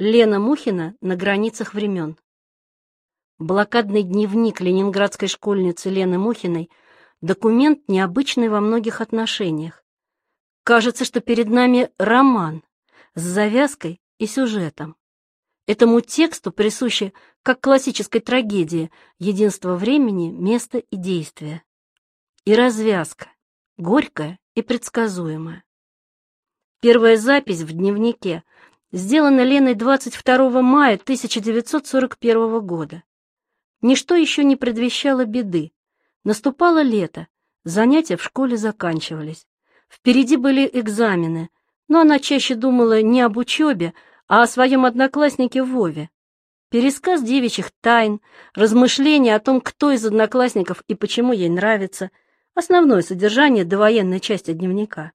Лена Мухина на границах времен. Блокадный дневник ленинградской школьницы Лены Мухиной – документ необычный во многих отношениях. Кажется, что перед нами роман с завязкой и сюжетом. Этому тексту присуще, как классической трагедии, единство времени, места и действия. И развязка, горькая и предсказуемая. Первая запись в дневнике сделана Леной 22 мая 1941 года. Ничто еще не предвещало беды. Наступало лето, занятия в школе заканчивались. Впереди были экзамены, но она чаще думала не об учебе, а о своем однокласснике Вове. Пересказ девичьих тайн, размышления о том, кто из одноклассников и почему ей нравится, основное содержание довоенной части дневника.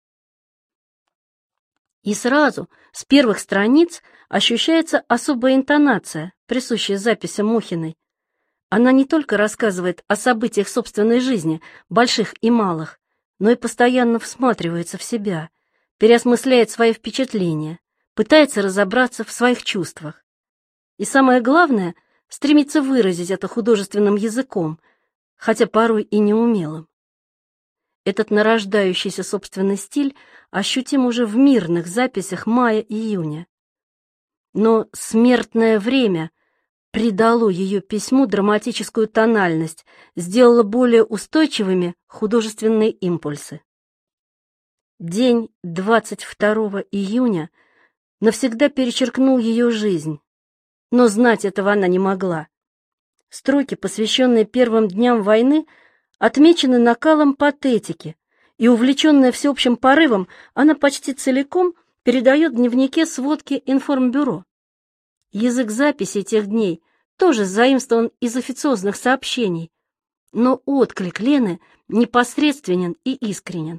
И сразу, с первых страниц, ощущается особая интонация, присущая записи Мухиной. Она не только рассказывает о событиях собственной жизни, больших и малых, но и постоянно всматривается в себя, переосмысляет свои впечатления, пытается разобраться в своих чувствах. И самое главное, стремится выразить это художественным языком, хотя порой и неумелым. Этот нарождающийся собственный стиль ощутим уже в мирных записях мая-июня. Но смертное время придало ее письму драматическую тональность, сделало более устойчивыми художественные импульсы. День 22 июня навсегда перечеркнул ее жизнь, но знать этого она не могла. Строки, посвященные первым дням войны, отмечены накалом патетики, и, увлеченная всеобщим порывом, она почти целиком передает в дневнике сводки информбюро. Язык записи тех дней тоже заимствован из официозных сообщений, но отклик Лены непосредственен и искренен.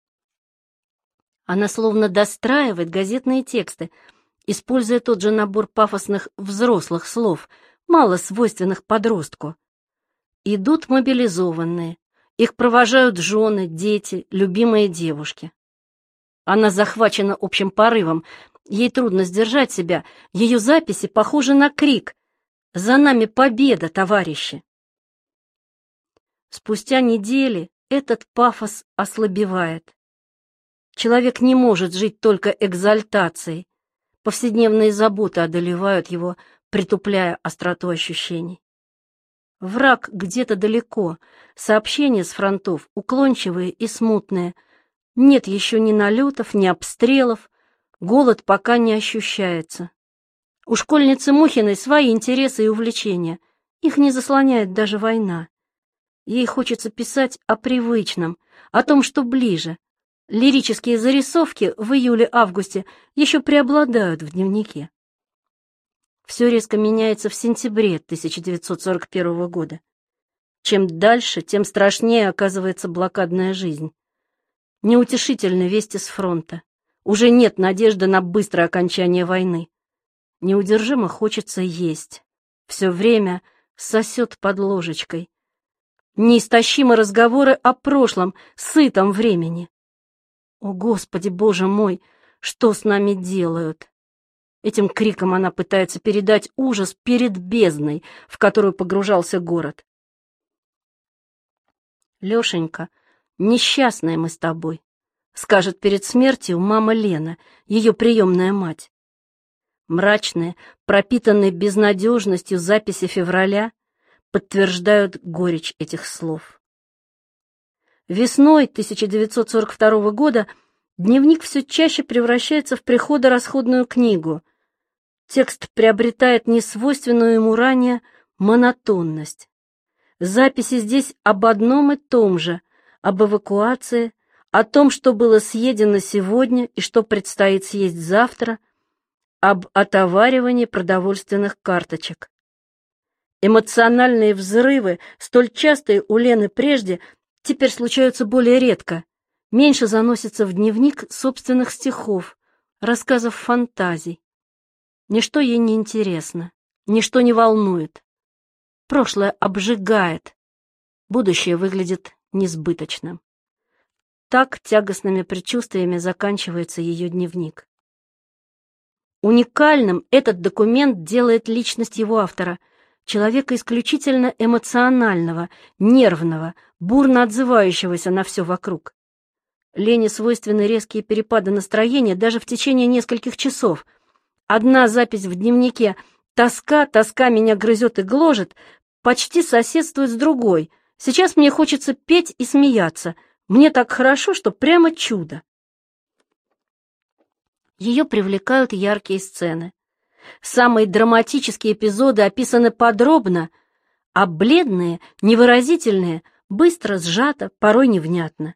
Она словно достраивает газетные тексты, используя тот же набор пафосных взрослых слов, мало свойственных подростку. Идут мобилизованные, их провожают жены, дети, любимые девушки. Она захвачена общим порывом, ей трудно сдержать себя, ее записи похожи на крик: «За нами победа, товарищи!». Спустя недели этот пафос ослабевает. Человек не может жить только экзальтацией, повседневные заботы одолевают его, притупляя остроту ощущений. Враг где-то далеко, сообщения с фронтов уклончивые и смутные, нет еще ни налетов, ни обстрелов, голод пока не ощущается. У школьницы Мухиной свои интересы и увлечения, их не заслоняет даже война. Ей хочется писать о привычном, о том, что ближе. Лирические зарисовки в июле-августе еще преобладают в дневнике. Все резко меняется в сентябре 1941 года. Чем дальше, тем страшнее оказывается блокадная жизнь. Неутешительны вести с фронта. Уже нет надежды на быстрое окончание войны. Неудержимо хочется есть. Все время сосет под ложечкой. Неистощимы разговоры о прошлом, сытом времени. О, Господи, Боже мой, что с нами делают? Этим криком она пытается передать ужас перед бездной, в которую погружался город. «Лешенька, несчастная мы с тобой», — скажет перед смертью мама Лена, ее приемная мать. Мрачные, пропитанные безнадежностью записи февраля подтверждают горечь этих слов. Весной 1942 года дневник все чаще превращается в приходо-расходную книгу. Текст приобретает несвойственную ему ранее монотонность. Записи здесь об одном и том же, об эвакуации, о том, что было съедено сегодня и что предстоит съесть завтра, об отоваривании продовольственных карточек. Эмоциональные взрывы, столь частые у Лены прежде, теперь случаются более редко, меньше заносится в дневник собственных стихов, рассказов фантазий. Ничто ей не интересно, ничто не волнует. Прошлое обжигает, будущее выглядит несбыточным. Так тягостными предчувствиями заканчивается ее дневник. Уникальным этот документ делает личность его автора, человека исключительно эмоционального, нервного, бурно отзывающегося на все вокруг. Лене свойственны резкие перепады настроения даже в течение нескольких часов. Одна запись в дневнике «Тоска, тоска меня грызет и гложет» почти соседствует с другой. «Сейчас мне хочется петь и смеяться. Мне так хорошо, что прямо чудо». Ее привлекают яркие сцены. Самые драматические эпизоды описаны подробно, а бледные, невыразительные, быстро, сжато, порой невнятно.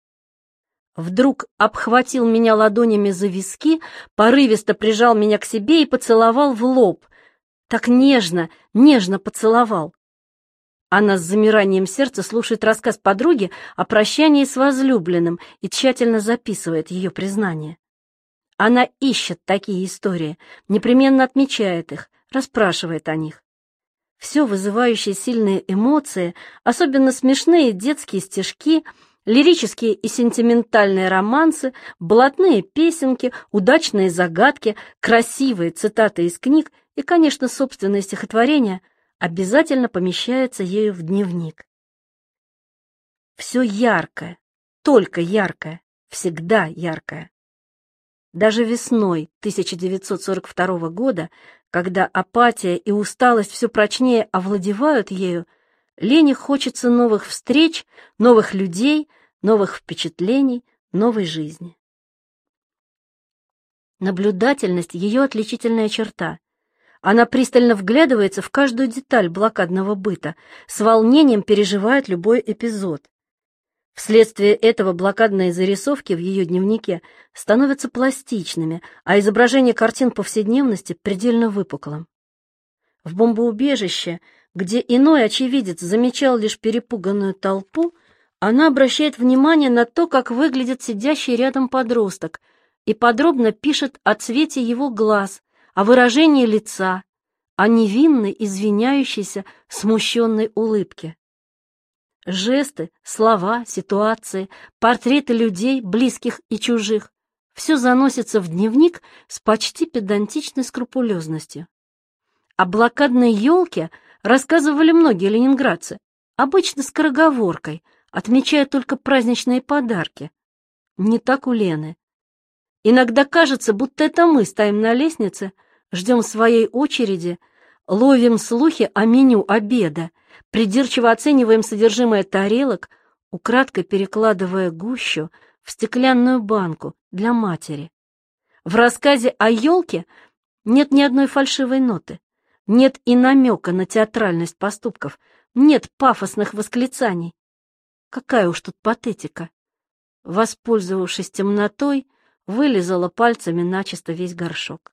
Вдруг обхватил меня ладонями за виски, порывисто прижал меня к себе и поцеловал в лоб. Так нежно, нежно поцеловал. Она с замиранием сердца слушает рассказ подруги о прощании с возлюбленным и тщательно записывает ее признание. Она ищет такие истории, непременно отмечает их, расспрашивает о них. Все вызывающие сильные эмоции, особенно смешные детские стишки, лирические и сентиментальные романсы, блатные песенки, удачные загадки, красивые цитаты из книг и, конечно, собственные стихотворения обязательно помещаются ею в дневник. Все яркое, только яркое, всегда яркое. Даже весной 1942 года, когда апатия и усталость все прочнее овладевают ею, Лене хочется новых встреч, новых людей, новых впечатлений, новой жизни. Наблюдательность — ее отличительная черта. Она пристально вглядывается в каждую деталь блокадного быта, с волнением переживает любой эпизод. Вследствие этого блокадные зарисовки в ее дневнике становятся пластичными, а изображение картин повседневности предельно выпуклым. В бомбоубежище, где иной очевидец замечал лишь перепуганную толпу, она обращает внимание на то, как выглядит сидящий рядом подросток, и подробно пишет о цвете его глаз, о выражении лица, о невинной, извиняющейся, смущенной улыбке. Жесты, слова, ситуации, портреты людей, близких и чужих — все заносится в дневник с почти педантичной скрупулезностью. О блокадной елке рассказывали многие ленинградцы, обычно скороговоркой, отмечая только праздничные подарки. Не так у Лены. Иногда кажется, будто это мы стоим на лестнице, ждем своей очереди, ловим слухи о меню обеда, придирчиво оцениваем содержимое тарелок, украдкой перекладывая гущу в стеклянную банку для матери. В рассказе о елке нет ни одной фальшивой ноты, нет и намека на театральность поступков, нет пафосных восклицаний. Какая уж тут патетика. Воспользовавшись темнотой, вылизала пальцами начисто весь горшок.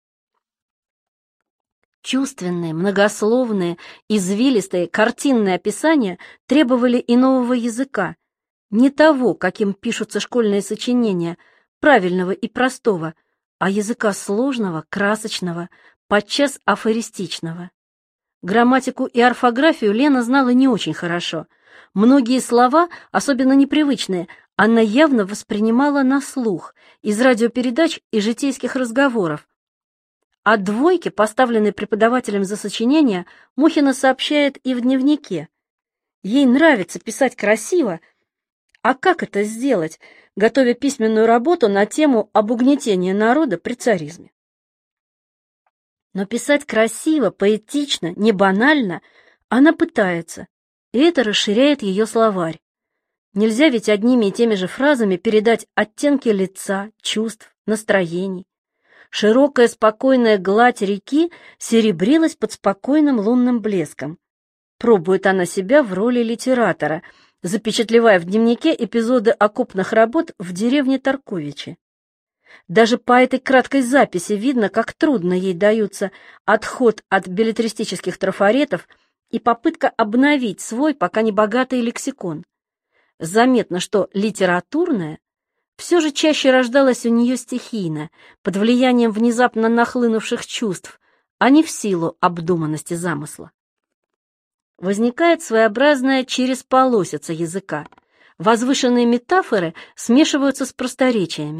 Чувственные, многословные, извилистые, картинные описания требовали и нового языка, не того, каким пишутся школьные сочинения, правильного и простого, а языка сложного, красочного, подчас афористичного. Грамматику и орфографию Лена знала не очень хорошо. Многие слова, особенно непривычные, она явно воспринимала на слух из радиопередач и житейских разговоров. О двойке, поставленной преподавателем за сочинение, Мухина сообщает и в дневнике. Ей нравится писать красиво, а как это сделать, готовя письменную работу на тему об угнетении народа при царизме? Но писать красиво, поэтично, не банально она пытается, и это расширяет ее словарь. Нельзя ведь одними и теми же фразами передать оттенки лица, чувств, настроений. Широкая спокойная гладь реки серебрилась под спокойным лунным блеском. Пробует она себя в роли литератора, запечатлевая в дневнике эпизоды окопных работ в деревне Тарковичи. Даже по этой краткой записи видно, как трудно ей даются отход от беллетристических трафаретов и попытка обновить свой пока не богатый лексикон. Заметно, что литературное все же чаще рождалось у нее стихийно, под влиянием внезапно нахлынувших чувств, а не в силу обдуманности замысла. Возникает своеобразная чересполосица языка. Возвышенные метафоры смешиваются с просторечиями.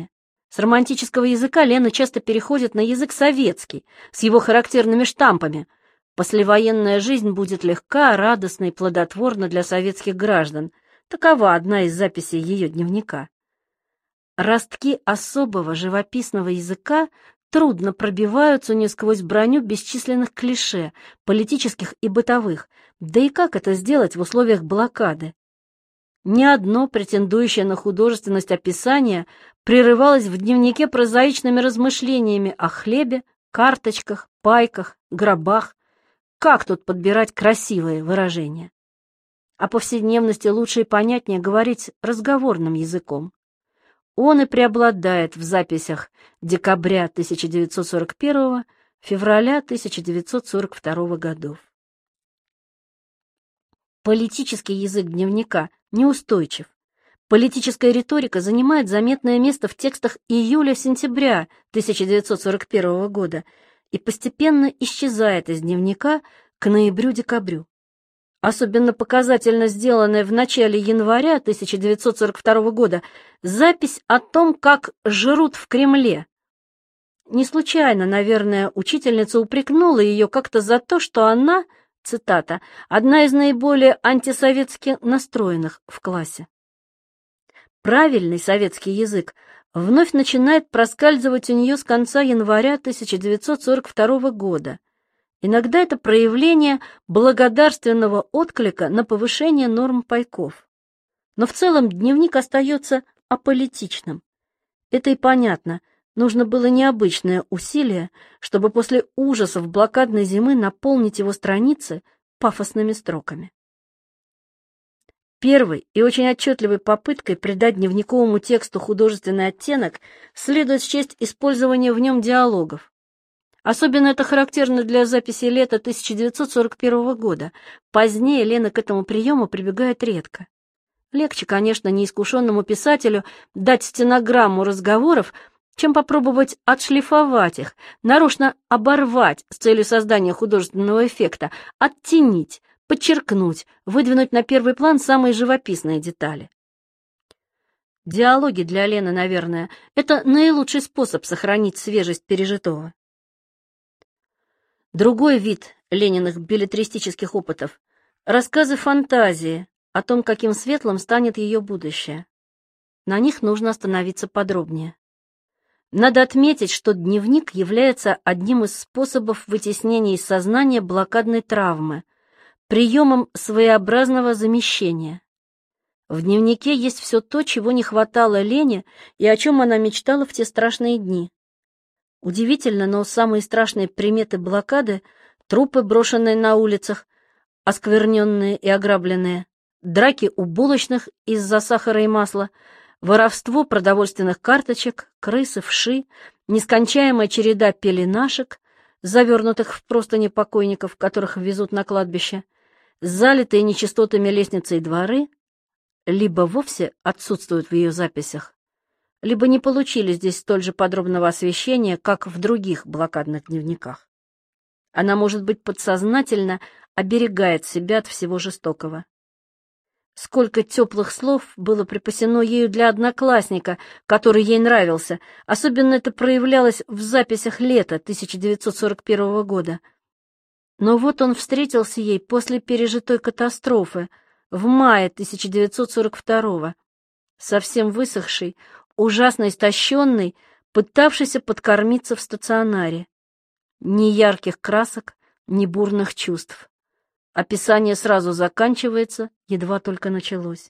С романтического языка Лена часто переходит на язык советский, с его характерными штампами. Послевоенная жизнь будет легка, радостна и плодотворна для советских граждан. Такова одна из записей ее дневника. Ростки особого живописного языка трудно пробиваются у нее сквозь броню бесчисленных клише, политических и бытовых. Да и как это сделать в условиях блокады? Ни одно претендующее на художественность описание прерывалось в дневнике прозаичными размышлениями о хлебе, карточках, пайках, гробах. Как тут подбирать красивые выражения? О повседневности лучше и понятнее говорить разговорным языком. Он и преобладает в записях декабря 1941, февраля 1942 годов. Политический язык дневника неустойчив. Политическая риторика занимает заметное место в текстах июля-сентября 1941 года и постепенно исчезает из дневника к ноябрю-декабрю. Особенно показательно сделанная в начале января 1942 года запись о том, как жрут в Кремле. Не случайно, наверное, учительница упрекнула ее как-то за то, что она, цитата, «одна из наиболее антисоветски настроенных в классе». Правильный советский язык вновь начинает проскальзывать у нее с конца января 1942 года. Иногда это проявление благодарственного отклика на повышение норм пайков. Но в целом дневник остается аполитичным. Это и понятно. Нужно было необычное усилие, чтобы после ужасов блокадной зимы наполнить его страницы пафосными строками. Первой и очень отчетливой попыткой придать дневниковому тексту художественный оттенок следует счесть использование в нем диалогов. Особенно это характерно для записи лета 1941 года. Позднее Лена к этому приему прибегает редко. Легче, конечно, неискушенному писателю дать стенограмму разговоров, чем попробовать отшлифовать их, нарочно оборвать с целью создания художественного эффекта, оттенить, подчеркнуть, выдвинуть на первый план самые живописные детали. Диалоги для Лены, наверное, это наилучший способ сохранить свежесть пережитого. Другой вид Лениных беллетристических опытов — рассказы фантазии о том, каким светлым станет ее будущее. На них нужно остановиться подробнее. Надо отметить, что дневник является одним из способов вытеснения из сознания блокадной травмы, приемом своеобразного замещения. В дневнике есть все то, чего не хватало Лене и о чем она мечтала в те страшные дни. Удивительно, но самые страшные приметы блокады — трупы, брошенные на улицах, оскверненные и ограбленные, драки у булочных из-за сахара и масла, воровство продовольственных карточек, крысы, вши, нескончаемая череда пеленашек, завернутых в простыни покойников, которых везут на кладбище, залитые нечистотами лестницы и дворы, либо вовсе отсутствуют в ее записях, либо не получили здесь столь же подробного освещения, как в других блокадных дневниках. Она, может быть, подсознательно оберегает себя от всего жестокого. Сколько теплых слов было припасено ею для одноклассника, который ей нравился, особенно это проявлялось в записях лета 1941 года. Но вот он встретился ей после пережитой катастрофы, в мае 1942, совсем высохший, ужасно истощенный, пытавшийся подкормиться в стационаре. Ни ярких красок, ни бурных чувств. Описание сразу заканчивается, едва только началось.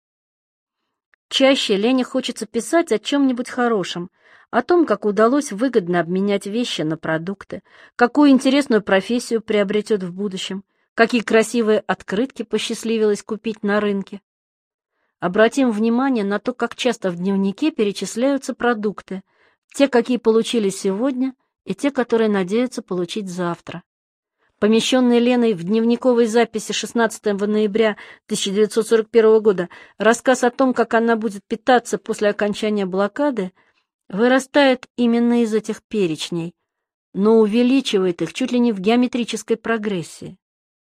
Чаще Лене хочется писать о чем-нибудь хорошем, о том, как удалось выгодно обменять вещи на продукты, какую интересную профессию приобретет в будущем, какие красивые открытки посчастливилось купить на рынке. Обратим внимание на то, как часто в дневнике перечисляются продукты, те, какие получили сегодня, и те, которые надеются получить завтра. Помещенный Леной в дневниковой записи 16 ноября 1941 года рассказ о том, как она будет питаться после окончания блокады, вырастает именно из этих перечней, но увеличивает их чуть ли не в геометрической прогрессии.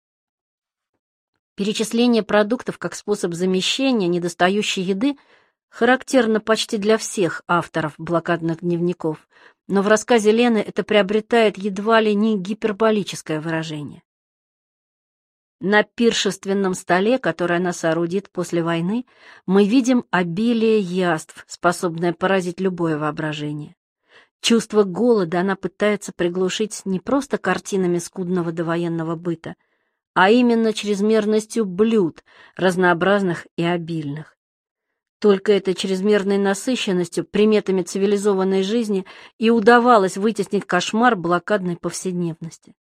Перечисление продуктов как способ замещения недостающей еды Характерно почти для всех авторов блокадных дневников, но в рассказе Лены это приобретает едва ли не гиперболическое выражение. На пиршественном столе, который она соорудит после войны, мы видим обилие яств, способное поразить любое воображение. Чувство голода она пытается приглушить не просто картинами скудного довоенного быта, а именно чрезмерностью блюд, разнообразных и обильных. Только этой чрезмерной насыщенностью, приметами цивилизованной жизни и удавалось вытеснить кошмар блокадной повседневности.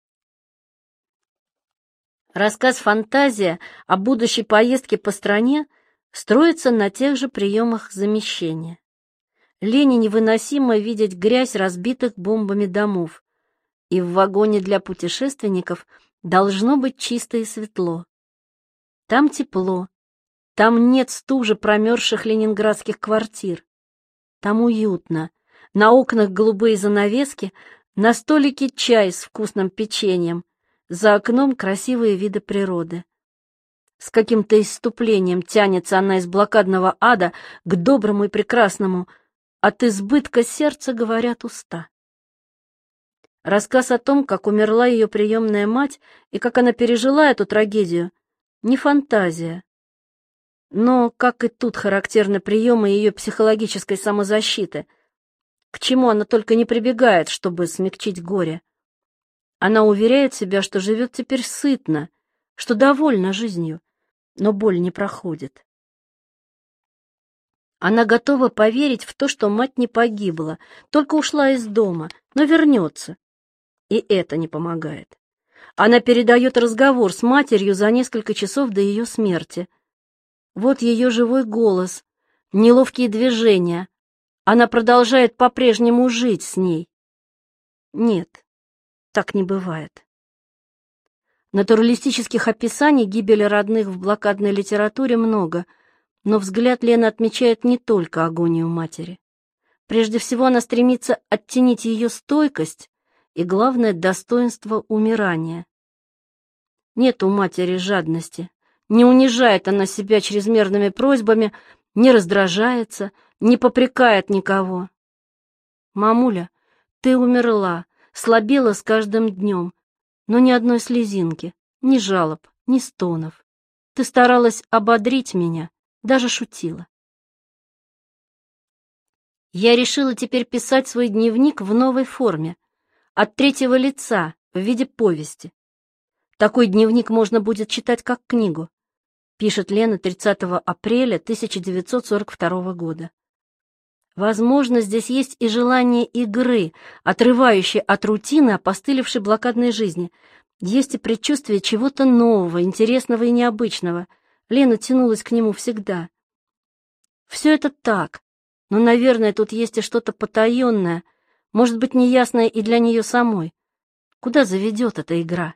Рассказ «Фантазия» о будущей поездке по стране строится на тех же приемах замещения. Лене невыносимо видеть грязь разбитых бомбами домов, и в вагоне для путешественников должно быть чисто и светло. Там тепло, там нет стужи промерзших ленинградских квартир, там уютно, на окнах голубые занавески, на столике чай с вкусным печеньем, за окном красивые виды природы. С каким-то исступлением тянется она из блокадного ада к доброму и прекрасному. От избытка сердца говорят уста. Рассказ о том, как умерла ее приемная мать и как она пережила эту трагедию, не фантазия. Но, как и тут, характерны приемы ее психологической самозащиты, к чему она только не прибегает, чтобы смягчить горе. Она уверяет себя, что живет теперь сытно, что довольна жизнью, но боль не проходит. Она готова поверить в то, что мать не погибла, только ушла из дома, но вернется. И это не помогает. Она передает разговор с матерью за несколько часов до ее смерти. Вот ее живой голос, неловкие движения. Она продолжает по-прежнему жить с ней. Нет, так не бывает. Натуралистических описаний гибели родных в блокадной литературе много, но взгляд Лены отмечает не только агонию матери. Прежде всего она стремится оттенить ее стойкость и, главное, достоинство умирания. Нет у матери жадности, не унижает она себя чрезмерными просьбами, не раздражается, не попрекает никого. «Мамуля, ты умерла, слабела с каждым днем, но ни одной слезинки, ни жалоб, ни стонов. Ты старалась ободрить меня, даже шутила». Я решила теперь писать свой дневник в новой форме, от третьего лица, в виде повести. Такой дневник можно будет читать как книгу, пишет Лена 30 апреля 1942 года. Возможно, здесь есть и желание игры, отрывающей от рутины опостылевшей блокадной жизни. Есть и предчувствие чего-то нового, интересного и необычного. Лена тянулась к нему всегда. Все это так, но, наверное, тут есть и что-то потаенное, может быть, неясное и для нее самой. Куда заведет эта игра?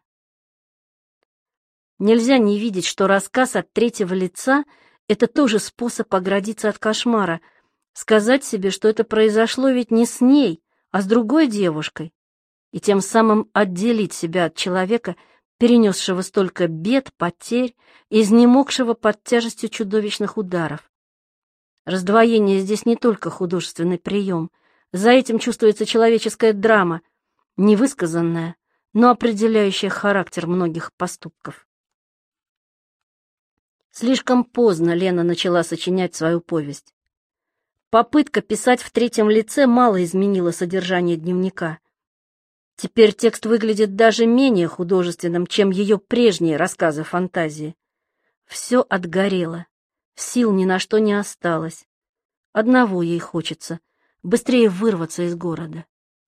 Нельзя не видеть, что рассказ от третьего лица — это тоже способ оградиться от кошмара, сказать себе, что это произошло ведь не с ней, а с другой девушкой, и тем самым отделить себя от человека, перенесшего столько бед, потерь, изнемогшего под тяжестью чудовищных ударов. Раздвоение здесь не только художественный прием, за этим чувствуется человеческая драма, невысказанная, но определяющая характер многих поступков. Слишком поздно Лена начала сочинять свою повесть. Попытка писать в третьем лице мало изменила содержание дневника. Теперь текст выглядит даже менее художественным, чем ее прежние рассказы фантазии. Все отгорело, сил ни на что не осталось. Одного ей хочется — быстрее вырваться из города.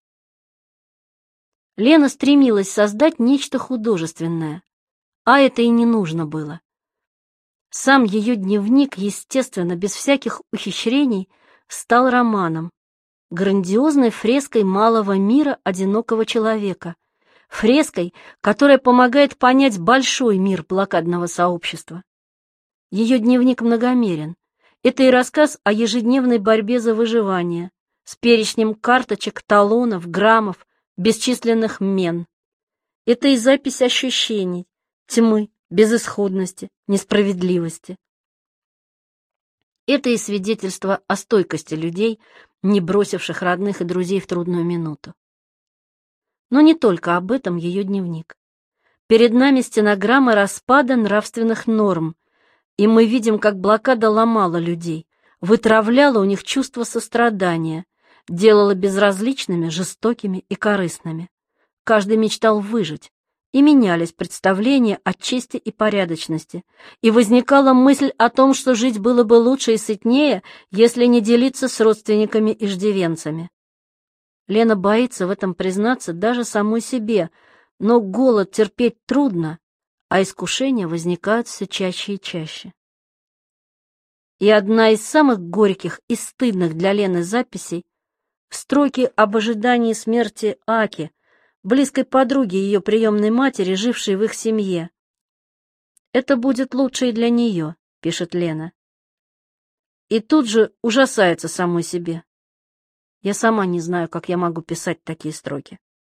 Лена стремилась создать нечто художественное, а это и не нужно было. Сам ее дневник, естественно, без всяких ухищрений, стал романом, грандиозной фреской малого мира одинокого человека, фреской, которая помогает понять большой мир блокадного сообщества. Ее дневник многомерен. Это и рассказ о ежедневной борьбе за выживание, с перечнем карточек, талонов, граммов, бесчисленных мен. Это и запись ощущений, тьмы, безысходности, несправедливости. Это и свидетельство о стойкости людей, не бросивших родных и друзей в трудную минуту. Но не только об этом ее дневник. Перед нами стенограмма распада нравственных норм, и мы видим, как блокада ломала людей, вытравляла у них чувство сострадания, делала безразличными, жестокими и корыстными. Каждый мечтал выжить, и менялись представления о чести и порядочности, и возникала мысль о том, что жить было бы лучше и сытнее, если не делиться с родственниками и иждивенцами. Лена боится в этом признаться даже самой себе, но голод терпеть трудно, а искушения возникают все чаще и чаще. И одна из самых горьких и стыдных для Лены записей — строки об ожидании смерти Аки, близкой подруги ее приемной матери, жившей в их семье. «Это будет лучше и для нее», — пишет Лена. И тут же ужасается самой себе. Я сама не знаю, как я могу писать такие строки.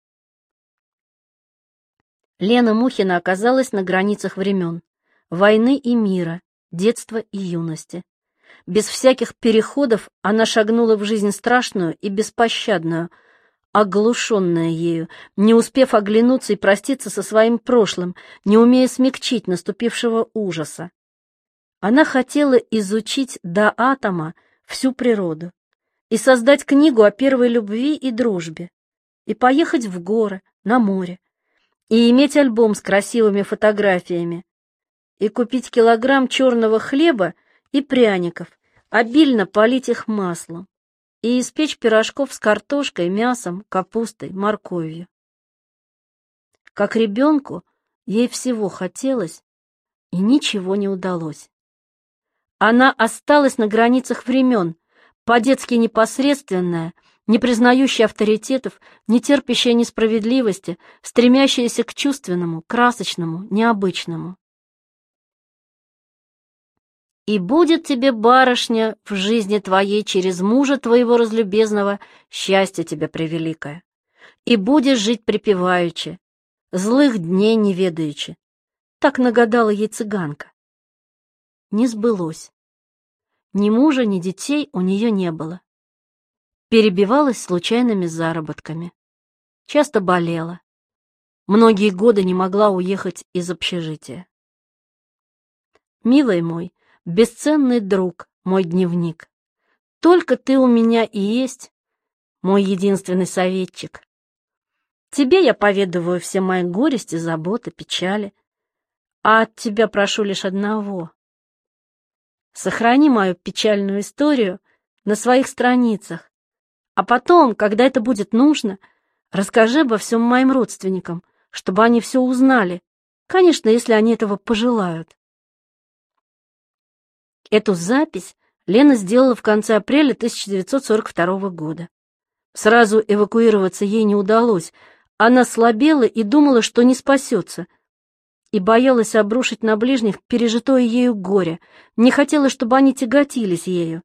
Лена Мухина оказалась на границах времен, войны и мира, детства и юности. Без всяких переходов она шагнула в жизнь страшную и беспощадную, оглушенная ею, не успев оглянуться и проститься со своим прошлым, не умея смягчить наступившего ужаса. Она хотела изучить до атома всю природу и создать книгу о первой любви и дружбе, и поехать в горы, на море, и иметь альбом с красивыми фотографиями, и купить килограмм черного хлеба и пряников, обильно полить их маслом, и испечь пирожков с картошкой, мясом, капустой, морковью. Как ребенку ей всего хотелось, и ничего не удалось. Она осталась на границах времен, по-детски непосредственная, не признающая авторитетов, не терпящая несправедливости, стремящаяся к чувственному, красочному, необычному. «И будет тебе, барышня, в жизни твоей через мужа твоего разлюбезного счастье тебе превеликое, и будешь жить припеваючи, злых дней не ведаючи», — так нагадала ей цыганка. Не сбылось. Ни мужа, ни детей у нее не было. Перебивалась случайными заработками. Часто болела. Многие годы не могла уехать из общежития. Милый мой, бесценный друг, мой дневник, только ты у меня и есть, мой единственный советчик. Тебе я поведываю все мои горести, заботы, печали, а от тебя прошу лишь одного. Сохрани мою печальную историю на своих страницах, а потом, когда это будет нужно, расскажи обо всем моим родственникам, чтобы они все узнали, конечно, если они этого пожелают. Эту запись Лена сделала в конце апреля 1942 года. Сразу эвакуироваться ей не удалось. Она слабела и думала, что не спасется, и боялась обрушить на ближних пережитое ею горе, не хотела, чтобы они тяготились ею.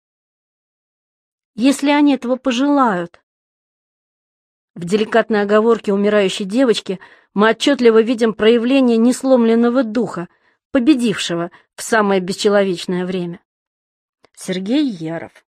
Если они этого пожелают. В деликатной оговорке умирающей девочки мы отчетливо видим проявление несломленного духа, победившего в самое бесчеловечное время. Сергей Яров.